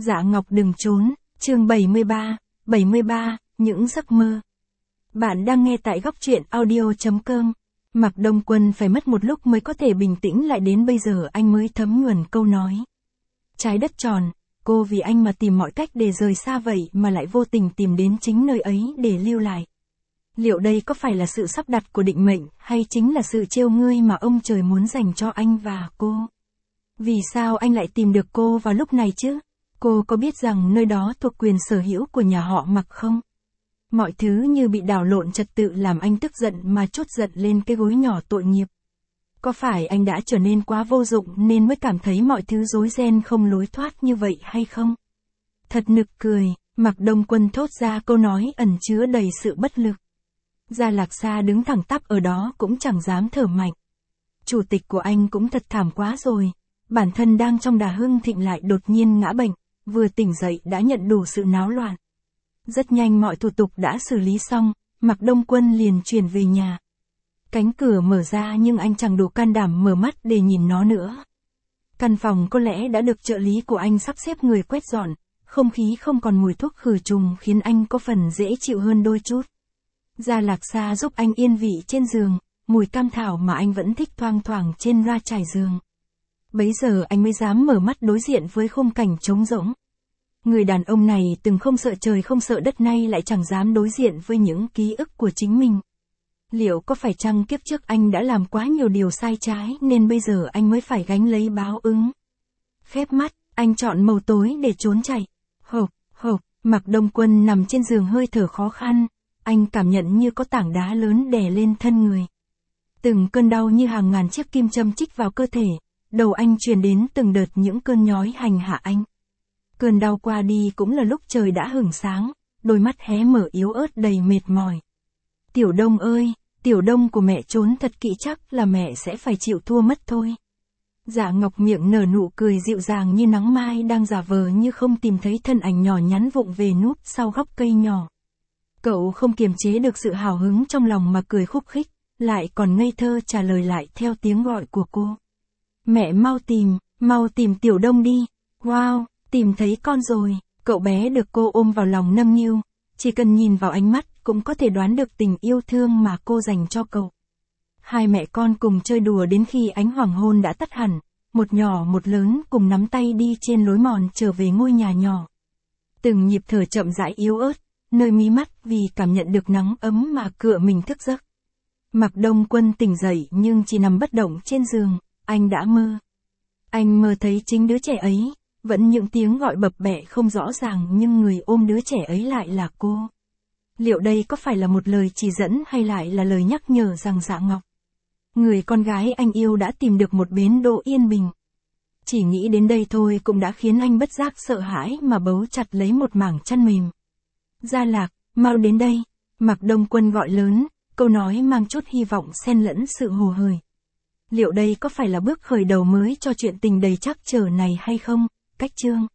Dạ Ngọc đừng trốn, chương 73, những giấc mơ. Bạn đang nghe tại góc truyện audio.com. Mạc Đông Quân phải mất một lúc mới có thể bình tĩnh lại, đến bây giờ anh mới thấm nhuần câu nói. Trái đất tròn, cô vì anh mà tìm mọi cách để rời xa vậy mà lại vô tình tìm đến chính nơi ấy để lưu lại. Liệu đây có phải là sự sắp đặt của định mệnh hay chính là sự trêu ngươi mà ông trời muốn dành cho anh và cô? Vì sao anh lại tìm được cô vào lúc này chứ? Cô có biết rằng nơi đó thuộc quyền sở hữu của nhà họ Mạc không? Mọi thứ như bị đảo lộn trật tự làm anh tức giận mà trút giận lên cái gối nhỏ tội nghiệp. Có phải anh đã trở nên quá vô dụng nên mới cảm thấy mọi thứ rối ren không lối thoát như vậy hay không? Thật nực cười, Mạc Đông Quân thốt ra câu nói ẩn chứa đầy sự bất lực. Gia Lạc Sa đứng thẳng tắp ở đó cũng chẳng dám thở mạnh. Chủ tịch của anh cũng thật thảm quá rồi. Bản thân đang trong đà hưng thịnh lại đột nhiên ngã bệnh, vừa tỉnh dậy đã nhận đủ sự náo loạn. Rất nhanh mọi thủ tục đã xử lý xong, Mạc Đông Quân liền chuyển về nhà. Cánh cửa mở ra nhưng anh chẳng đủ can đảm mở mắt để nhìn nó nữa. Căn phòng có lẽ đã được trợ lý của anh sắp xếp người quét dọn, không khí không còn mùi thuốc khử trùng khiến anh có phần dễ chịu hơn đôi chút. Gia Lạc Sa giúp anh yên vị trên giường, mùi cam thảo mà anh vẫn thích thoang thoảng trên loa trải giường. Bấy giờ anh mới dám mở mắt đối diện với khung cảnh trống rỗng. Người đàn ông này từng không sợ trời không sợ đất, nay lại chẳng dám đối diện với những ký ức của chính mình. Liệu có phải chăng kiếp trước anh đã làm quá nhiều điều sai trái nên bây giờ anh mới phải gánh lấy báo ứng? Khép mắt, anh chọn màu tối để trốn chạy. Hộp, Mạc Đông Quân nằm trên giường hơi thở khó khăn, anh cảm nhận như có tảng đá lớn đè lên thân người. Từng cơn đau như hàng ngàn chiếc kim châm chích vào cơ thể, đầu anh truyền đến từng đợt những cơn nhói hành hạ anh. Cơn đau qua đi cũng là lúc trời đã hửng sáng, đôi mắt hé mở yếu ớt đầy mệt mỏi. Tiểu Đông ơi, Tiểu Đông của mẹ trốn thật kỹ, chắc là mẹ sẽ phải chịu thua mất thôi. Dạ Ngọc miệng nở nụ cười dịu dàng như nắng mai đang giả vờ như không tìm thấy thân ảnh nhỏ nhắn vụng về núp sau gốc cây nhỏ. Cậu không kiềm chế được sự hào hứng trong lòng mà cười khúc khích, lại còn ngây thơ trả lời lại theo tiếng gọi của cô. Mẹ mau tìm Tiểu Đông đi. Wow, tìm thấy con rồi. Cậu bé được cô ôm vào lòng nâng niu, chỉ cần nhìn vào ánh mắt cũng có thể đoán được tình yêu thương mà cô dành cho cậu. Hai mẹ con cùng chơi đùa đến khi ánh hoàng hôn đã tắt hẳn, một nhỏ một lớn cùng nắm tay đi trên lối mòn trở về ngôi nhà nhỏ. Từng nhịp thở chậm rãi yếu ớt, nơi mí mắt vì cảm nhận được nắng ấm mà cựa mình thức giấc. Mạc Đông Quân tỉnh dậy nhưng chỉ nằm bất động trên giường, anh đã mơ. Anh mơ thấy chính đứa trẻ ấy, vẫn những tiếng gọi bập bẹ không rõ ràng nhưng người ôm đứa trẻ ấy lại là cô. Liệu đây có phải là một lời chỉ dẫn hay lại là lời nhắc nhở rằng Dạ Ngọc, người con gái anh yêu đã tìm được một bến đỗ yên bình? Chỉ nghĩ đến đây thôi cũng đã khiến anh bất giác sợ hãi mà bấu chặt lấy một mảng chăn mềm. Gia Lạc, mau đến đây, Mạc Đông Quân gọi lớn, câu nói mang chút hy vọng xen lẫn sự hồ hởi. Liệu đây có phải là bước khởi đầu mới cho chuyện tình đầy trắc trở này hay không? Cách chương